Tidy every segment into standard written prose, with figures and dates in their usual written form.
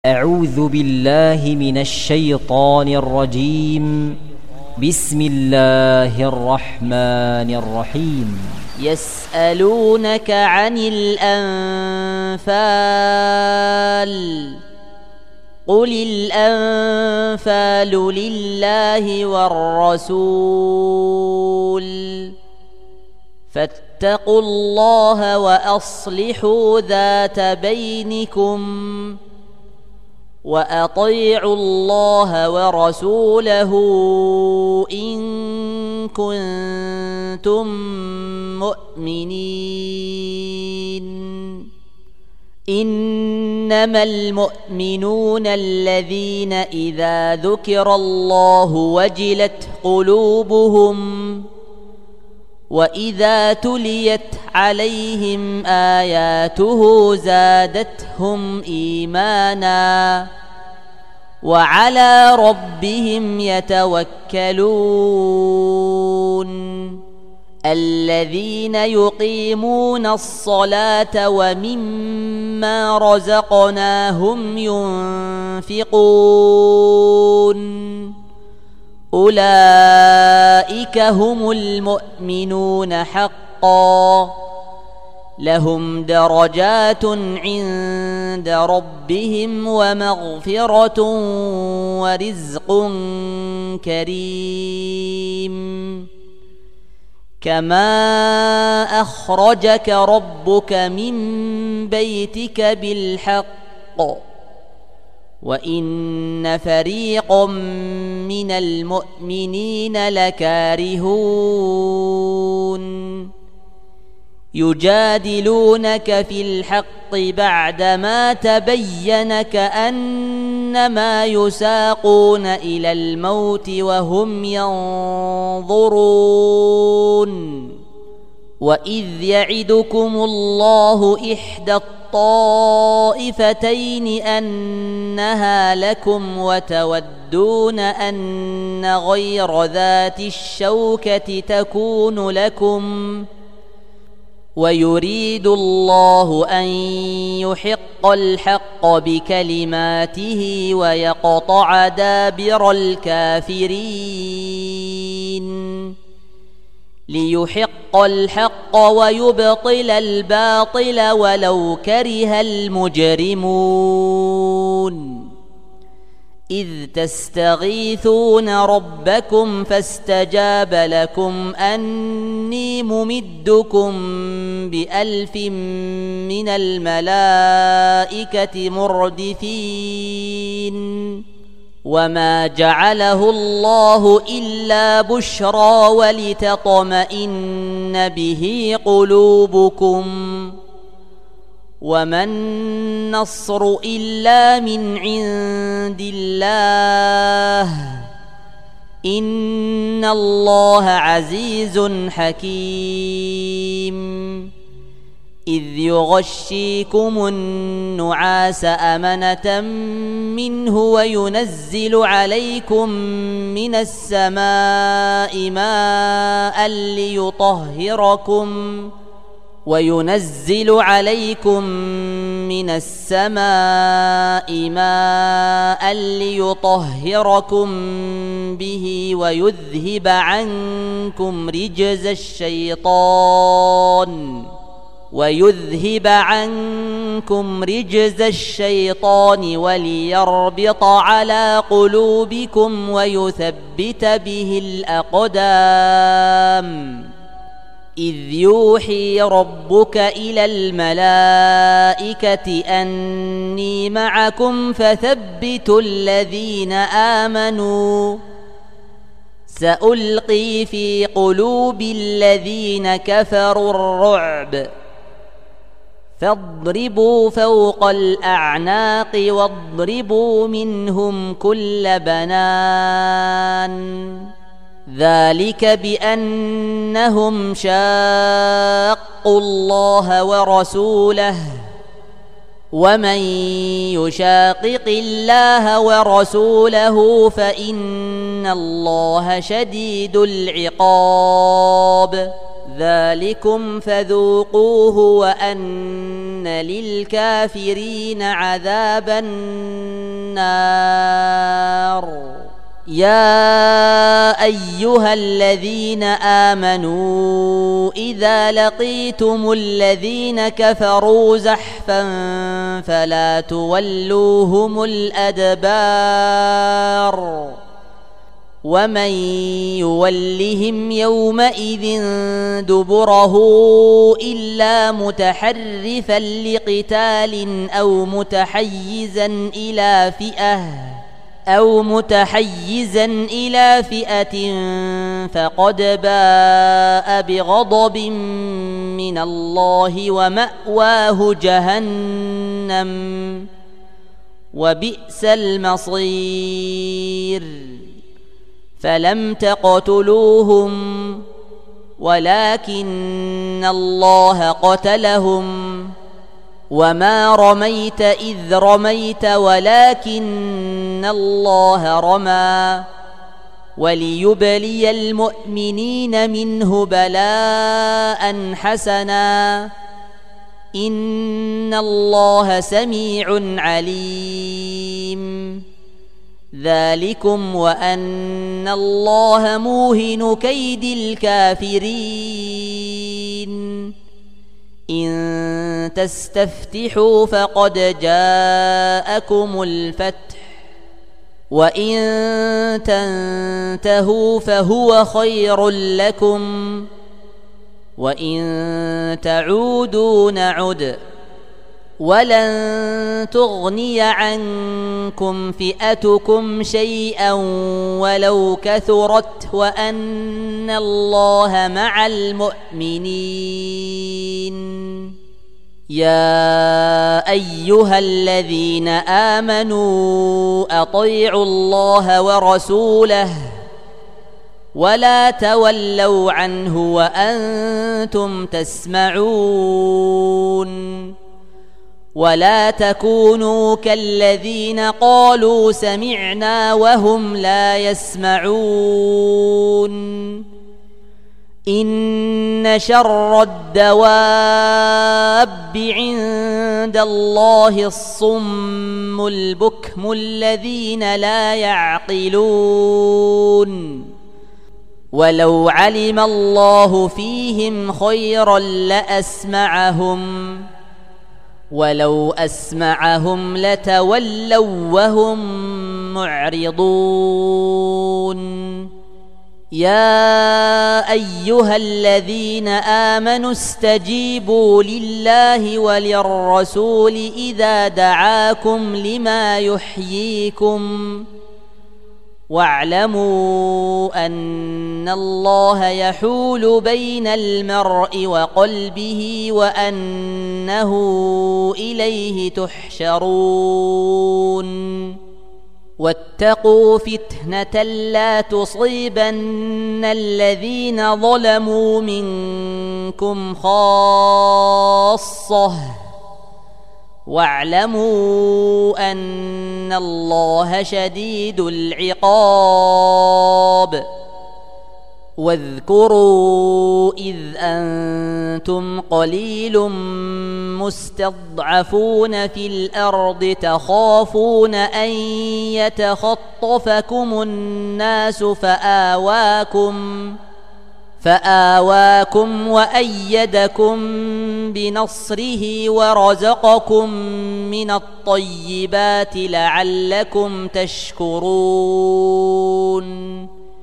أعوذ بالله من الشيطان الرجيم. بسم الله الرحمن الرحيم. يسألونك عن الأنفال قل الأنفال لله والرسول فاتقوا الله وأصلحوا ذات بينكم وأطيعوا الله ورسوله إن كنتم مؤمنين. إنما المؤمنون الذين إذا ذكر الله وجلت قلوبهم وإذا تليت عليهم آياته زادتهم إيمانا وعلى ربهم يتوكلون. الذين يقيمون الصلاة ومما رزقناهم ينفقون أولئك هم المؤمنون حقا لهم درجات عند ربهم ومغفرة ورزق كريم. كما أخرجك ربك من بيتك بالحق وإن فريقا من المؤمنين لكارهون يجادلونك في الحق بعدما تبين كأنما يساقون إلى الموت وهم ينظرون. وإذ يعدكم الله إحدى الطائفتين أنها لكم وتودون أن غير ذات الشوكة تكون لكم ويريد الله أن يحق الحق بكلماته ويقطع دابر الكافرين. ليحق الحق ويبطل الباطل ولو كره المجرمون. إذ تستغيثون ربكم فاستجاب لكم أني ممدكم ب1000 من الملائكة مردفين. وما جعله الله إلا بشرى ولتطمئن به قلوبكم وما النصر إلا من عند الله إن الله عزيز حكيم. إذ يغشيكم النعاس أمنة منه وينزل عليكم من السماء ماء ليطهركم به ويذهب عنكم رجز الشيطان وليربط على قلوبكم ويثبت به الأقدام. إذ يوحي ربك إلى الملائكة أني معكم فثبتوا الذين آمنوا سألقي في قلوب الذين كفروا الرعب فاضربوا فوق الأعناق واضربوا منهم كل بنان. ذلك بأنهم شاقوا الله ورسوله ومن يشاقق الله ورسوله فإن الله شديد العقاب. ذلكم فذوقوه وأن للكافرين عذاب النار. النار يا أيها الذين آمنوا إذا لقيتم الذين كفروا زحفا فلا تولوهم الأدبار ومن يولهم يومئذ دبره إلا متحرفا لقتال أو متحيزا إلى فئة فقد باء بغضب من الله ومأواه جهنم وبئس المصير فلم تقتلوهم ولكن الله قتلهم وما رميت إذ رميت ولكن الله رمى وليبلي المؤمنين منه بلاء حسنا إن الله سميع عليم ذلكم وأن الله موهن كيد الكافرين إن تستفتحوا فقد جاءكم الفتح وإن تنتهوا فهو خير لكم وإن تعودوا نعد ولن تغني عنكم فئتكم شيئا ولو كثرت وأن الله مع المؤمنين يا أيها الذين آمنوا أطيعوا الله ورسوله ولا تولوا عنه وأنتم تسمعون ولا تكونوا كالذين قالوا سمعنا وهم لا يسمعون إن شر الدواب عند الله الصم البكم الذين لا يعقلون ولو علم الله فيهم خيرا لأسمعهم ولو أسمعهم لتولوا وهم معرضون يا أيها الذين آمنوا استجيبوا لله وللرسول إذا دعاكم لما يحييكم واعلموا أن الله يحول بين المرء وقلبه وأنه إليه تحشرون واتقوا فتنة لا تصيبن الذين ظلموا منكم خاصة واعلموا أن الله شديد العقاب واذكروا إذ أنتم قليل مستضعفون في الأرض تخافون أن يتخطفكم الناس فآواكم وأيدكم بنصره ورزقكم من الطيبات لعلكم تشكرون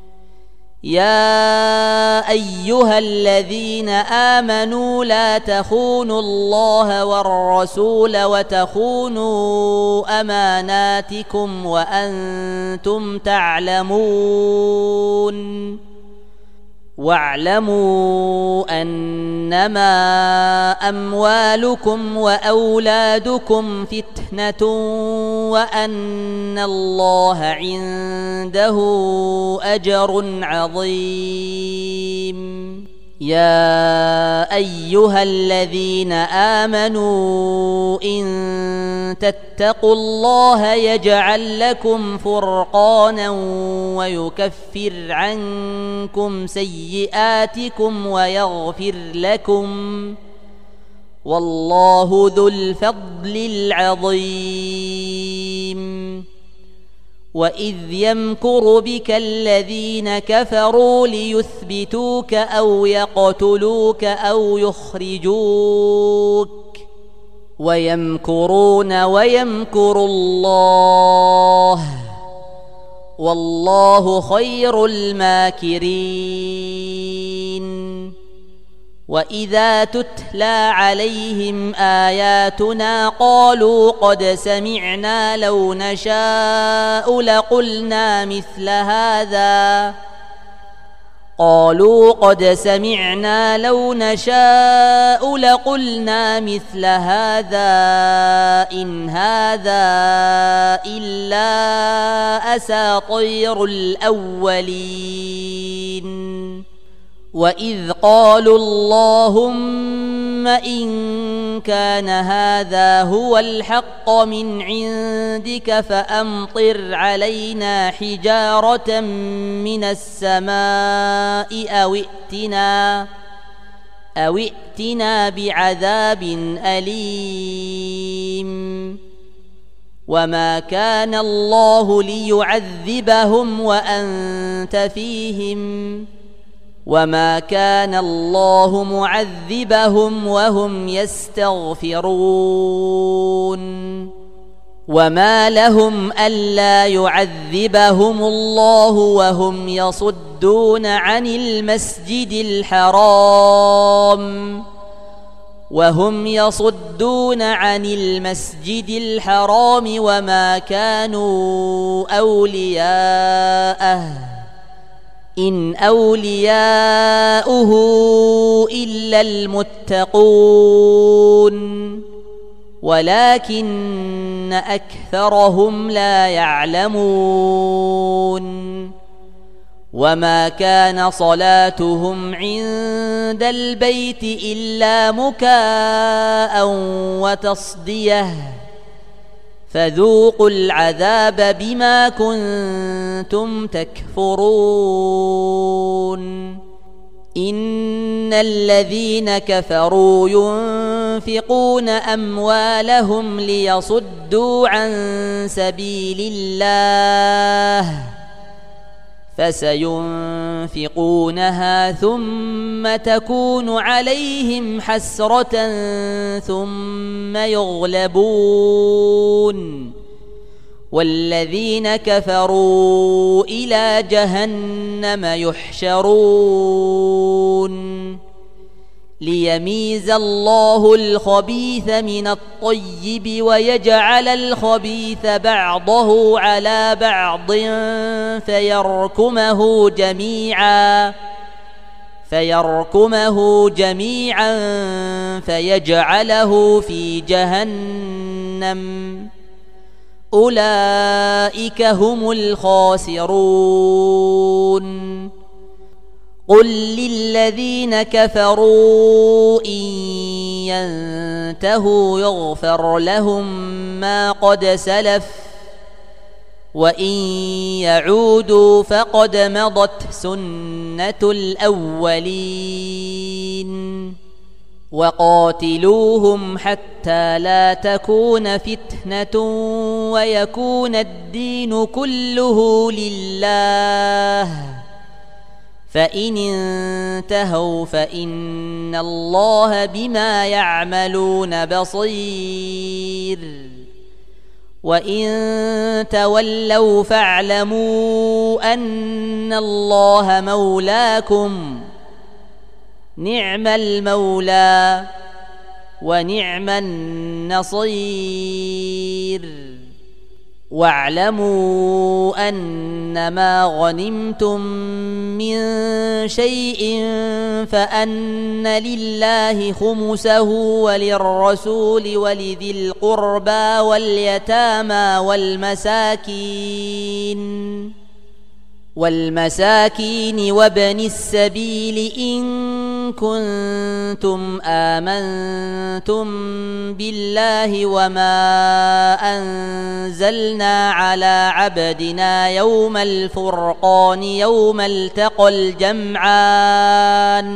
يا أيها الذين آمنوا لا تخونوا الله والرسول وتخونوا أماناتكم وأنتم تعلمون واعلموا أنما أموالكم وأولادكم فتنة وأن الله عنده أجر عظيم يا أيها الذين آمنوا إن تتقوا الله يجعل لكم فرقانا ويكفر عنكم سيئاتكم ويغفر لكم والله ذو الفضل العظيم وإذ يمكر بك الذين كفروا ليثبتوك أو يقتلوك أو يخرجوك ويمكرون ويمكر الله والله خير الماكرين. وإذا تتلى عليهم آياتنا قالوا قد سمعنا لو نشاء لقلنا مثل هذا إن هذا إلا أساطير الأولين. وإذ قالوا اللهم إن كان هذا هو الحق من عندك فأمطر علينا حجارة من السماء أو ائتنا بعذاب أليم. وما كان الله ليعذبهم وأنت فيهم وما كان الله معذبهم وهم يستغفرون. وما لهم ألا يعذبهم الله وهم يصدون عن المسجد الحرام وما كانوا أولياءه إن أولياؤه إلا المتقون ولكن أكثرهم لا يعلمون. وما كان صلاتهم عند البيت إلا مكاء وتصدية فذوقوا العذاب بما كنتم تكفرون. إن الذين كفروا ينفقون أموالهم ليصدوا عن سبيل الله فسينفقونها ثم تكون عليهم حسرة ثم يغلبون والذين كفروا إلى جهنم يحشرون. ليميز الله الخبيث من الطيب ويجعل الخبيث بعضه على بعض فيركمه جميعا فيجعله في جهنم أولئك هم الخاسرون. قل للذين كفروا إن ينتهوا يغفر لهم ما قد سلف وإن يعودوا فقد مضت سنة الأولين. وقاتلوهم حتى لا تكون فتنة ويكون الدين كله لله فإن انتهوا فإن الله بما يعملون بصير. وإن تولوا فاعلموا أن الله مولاكم نعم المولى ونعم النصير. واعلموا أنما غنمتم من شيء فأن لله خمسه وللرسول ولذي القربى واليتامى والمساكين وابن السبيل إن كنتم آمنتم بالله وما أنزلنا على عبدنا يوم الفرقان يوم التقى الجمعان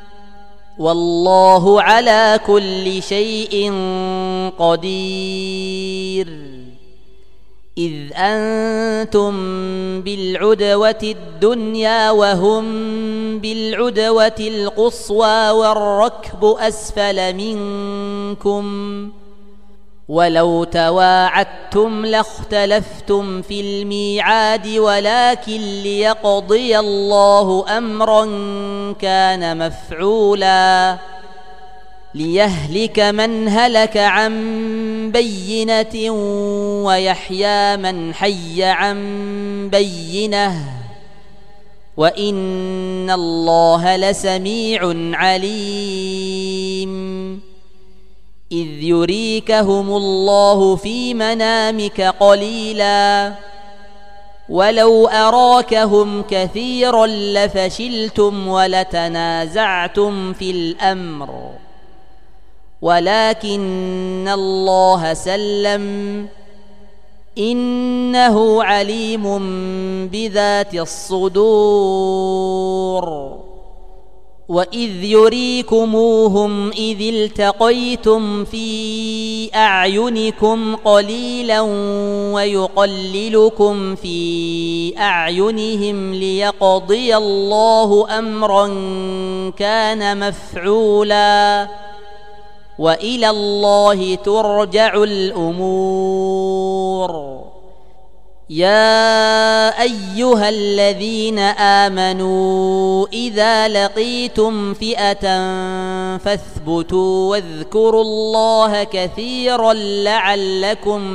والله على كل شيء قدير. إذ أنتم بالعدوة الدنيا وهم بالعدوة القصوى والركب أسفل منكم ولو تواعدتم لاختلفتم في الميعاد ولكن ليقضي الله أمرا كان مفعولا ليهلك من هلك عن بينة ويحيى من حي عن بينة وإن الله لسميع عليم إذ يريكهم الله في منامك قليلا ولو أراكهم كثيرا لفشلتم ولتنازعتم في الأمر ولكن الله سلم إنه عليم بذات الصدور وإذ يريكموهم إذ التقيتم في أعينكم قليلا ويقللكم في أعينهم ليقضي الله أمرا كان مفعولا وإلى الله ترجع الأمور يا أيها الذين آمنوا إذا لقيتم فئة فاثبتوا واذكروا الله كثيرا لعلكم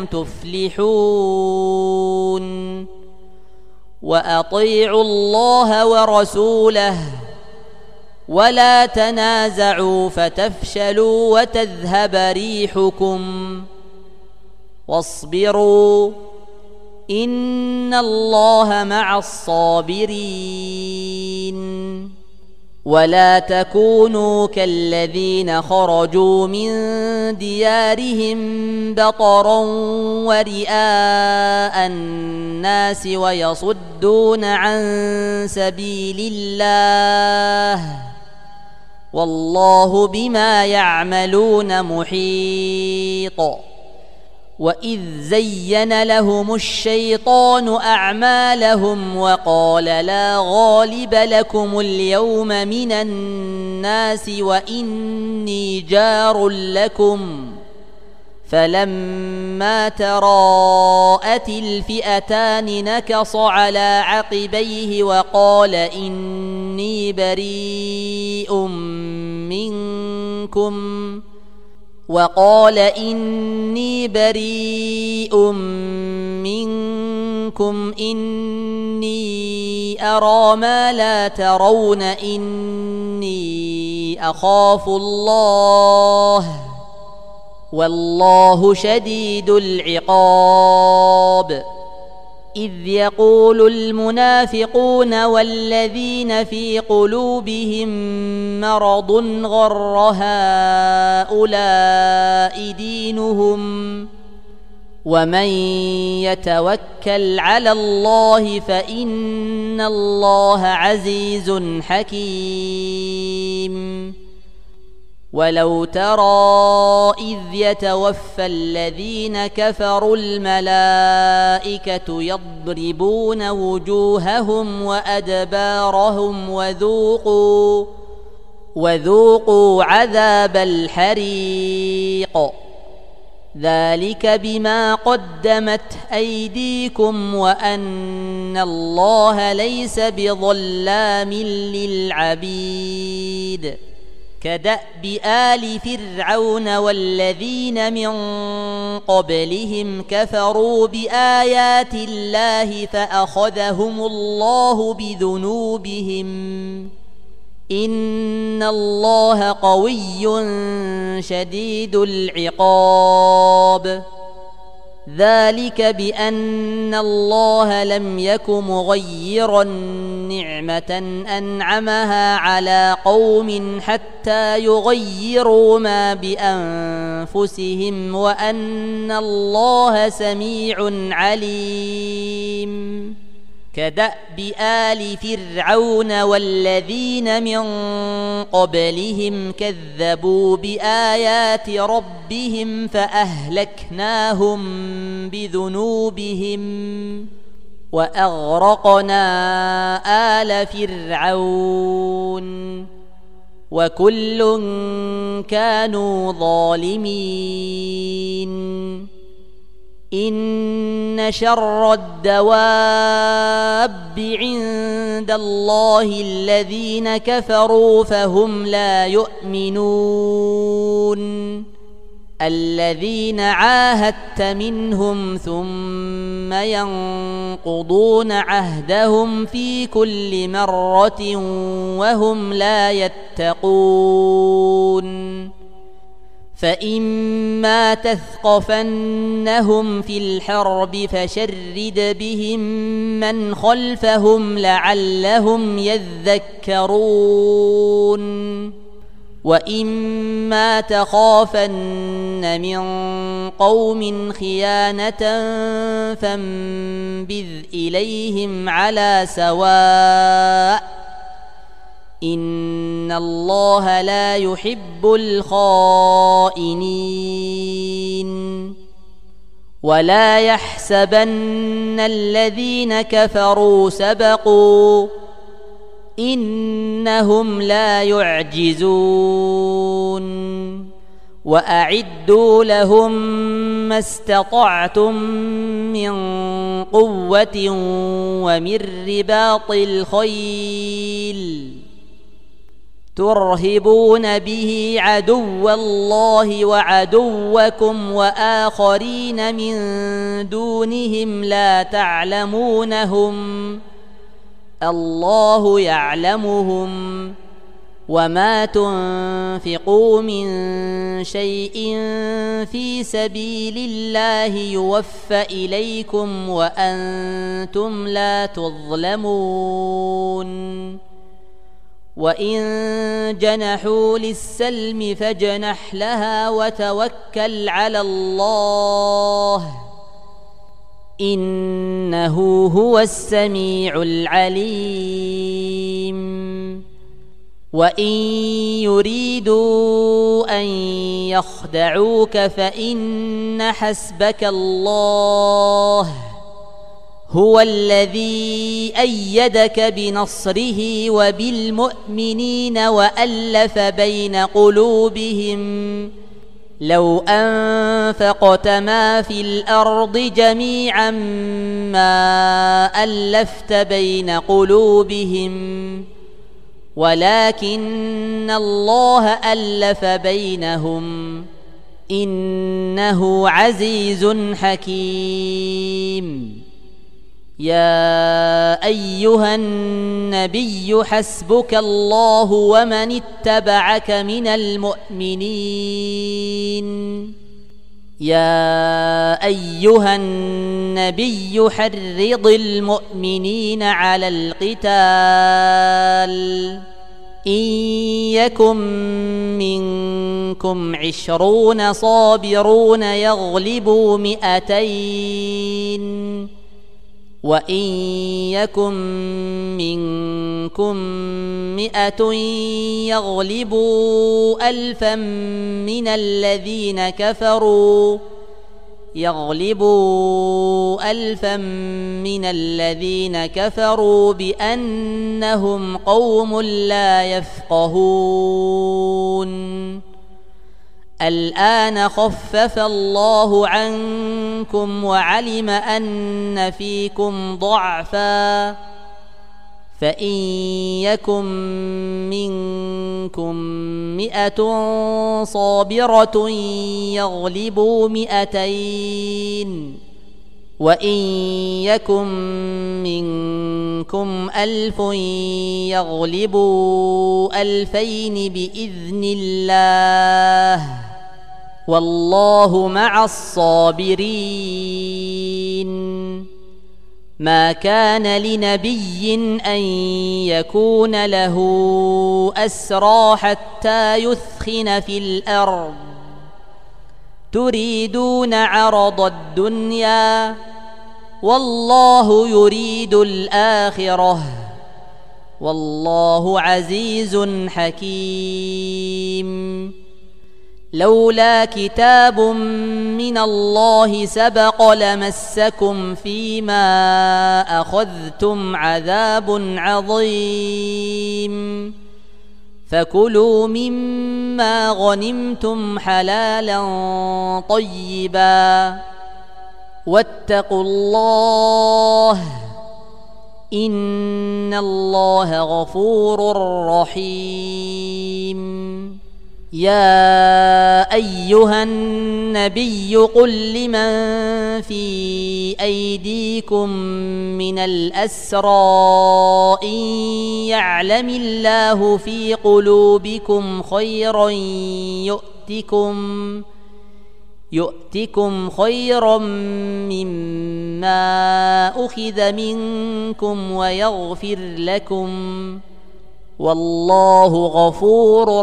تفلحون وأطيعوا الله ورسوله ولا تنازعوا فتفشلوا وتذهب ريحكم واصبروا إن الله مع الصابرين ولا تكونوا كالذين خرجوا من ديارهم بطرا ورئاء الناس ويصدون عن سبيل الله والله بما يعملون محيط وإذ زين لهم الشيطان أعمالهم وقال لا غالب لكم اليوم من الناس وإني جار لكم فلما تراءت الفئتان نكص على عقبيه وقال إني بريء منكم إني أرى ما لا ترون إني أخاف الله والله شديد العقاب إذ يقول المنافقون والذين في قلوبهم مرض غر هؤلاء دينهم ومن يتوكل على الله فإن الله عزيز حكيم ولو ترى إذ يتوفى الذين كفروا الملائكة يضربون وجوههم وأدبارهم وذوقوا عذاب الحريق ذلك بما قدمت أيديكم وأن الله ليس بظلام للعبيد كدأب آل فرعون والذين من قبلهم كفروا بآيات الله فأخذهم الله بذنوبهم إن الله قوي شديد العقاب ذلك بأن الله لم يك مغيرا نعمة أنعمها على قوم حتى يغيروا ما بأنفسهم وأن الله سميع عليم كدأب آل فرعون والذين من قبلهم كذبوا بآيات ربهم فأهلكناهم بذنوبهم وأغرقنا آل فرعون وكل كانوا ظالمين إن شر الدواب عند الله الذين كفروا فهم لا يؤمنون الذين عاهدت منهم ثم ينقضون عهدهم في كل مرة وهم لا يتقون فإما تثقفنهم في الحرب فشرد بهم من خلفهم لعلهم يذكرون وإما تخافن من قوم خيانة فانبذ إليهم على سواء إن الله لا يحب الخائنين ولا يحسبن الذين كفروا سبقوا إنهم لا يعجزون وأعدوا لهم ما استطعتم من قوة ومن رباط الخيل ترهبون به عدو الله وعدوكم وآخرين من دونهم لا تعلمونهم الله يعلمهم وما تنفقوا من شيء في سبيل الله يوفى إليكم وأنتم لا تظلمون وإن جنحوا للسلم فاجنح لها وتوكل على الله إنه هو السميع العليم وإن يريدوا أن يخدعوك فإن حسبك الله هو الذي أيدك بنصره وبالمؤمنين وألف بين قلوبهم لو أنفقت ما في الأرض جميعا ما ألفت بين قلوبهم ولكن الله ألف بينهم إنه عزيز حكيم يا أيها النبي حسبك الله ومن اتبعك من المؤمنين يا أيها النبي حرض المؤمنين على القتال إن يكن منكم 20 صابرون يغلبوا 200 وإن يكن منكم 100 يغلبوا 1000 من الذين كفروا بأنهم قوم لا يفقهون الآن خفف الله عنكم وعلم أن فيكم ضعفا فإن يكن منكم 100 صابرة يغلبوا 200 وإن يكن منكم 1000 يغلبوا 2000 بإذن الله والله مع الصابرين ما كان لنبي أن يكون له أسرى حتى يثخن في الأرض تريدون عرض الدنيا والله يريد الآخرة والله عزيز حكيم لولا كتاب من الله سبق لمسكم فيما أخذتم عذاب عظيم فكلوا مما غنمتم حلالا طيبا واتقوا الله إن الله غفور رحيم يا أيها النبي قل لمن في أيديكم من الأسرى إن يعلم الله في قلوبكم خيرا يؤتكم خيرا مما أخذ منكم ويغفر لكم والله غفور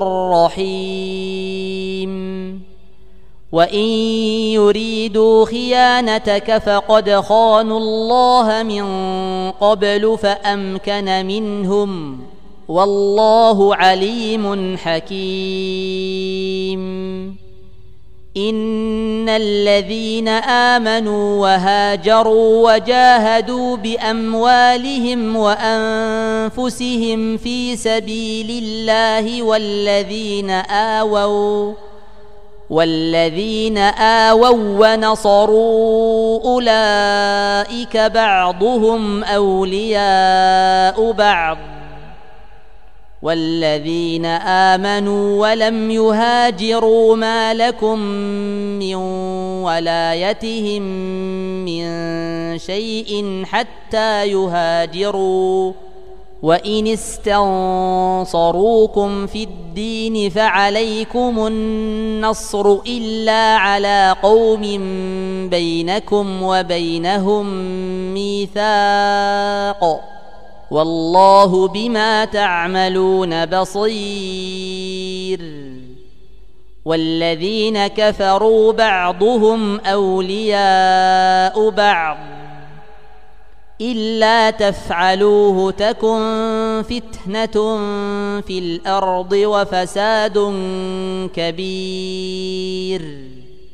رحيم وإن يريدوا خيانتك فقد خانوا الله من قبل فأمكن منهم والله عليم حكيم إن الذين آمنوا وهاجروا وجاهدوا بأموالهم وأنفسهم في سبيل الله والذين آووا ونصروا أولئك بعضهم أولياء بعض والذين آمنوا ولم يهاجروا ما لكم من ولايتهم من شيء حتى يهاجروا وإن استنصروكم في الدين فعليكم النصر إلا على قوم بينكم وبينهم ميثاق والله بما تعملون بصير والذين كفروا بعضهم أولياء بعض إلا تفعلوه تكن فتنة في الأرض وفساد كبير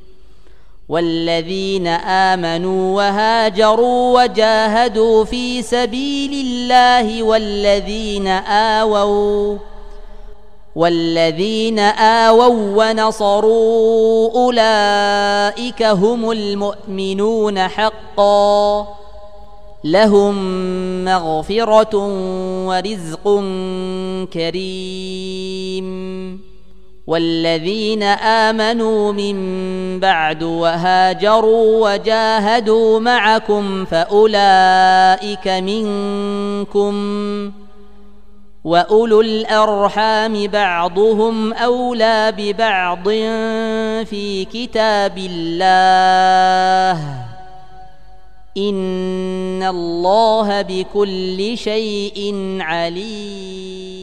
والذين آمنوا وهاجروا وجاهدوا في سبيل الله والذين آووا ونصروا أولئك هم المؤمنون حقا لهم مغفرة ورزق كريم والذين آمنوا من بعد وهاجروا وجاهدوا معكم فأولئك منكم وأولو الأرحام بعضهم أولى ببعض في كتاب الله إن الله بكل شيء عليم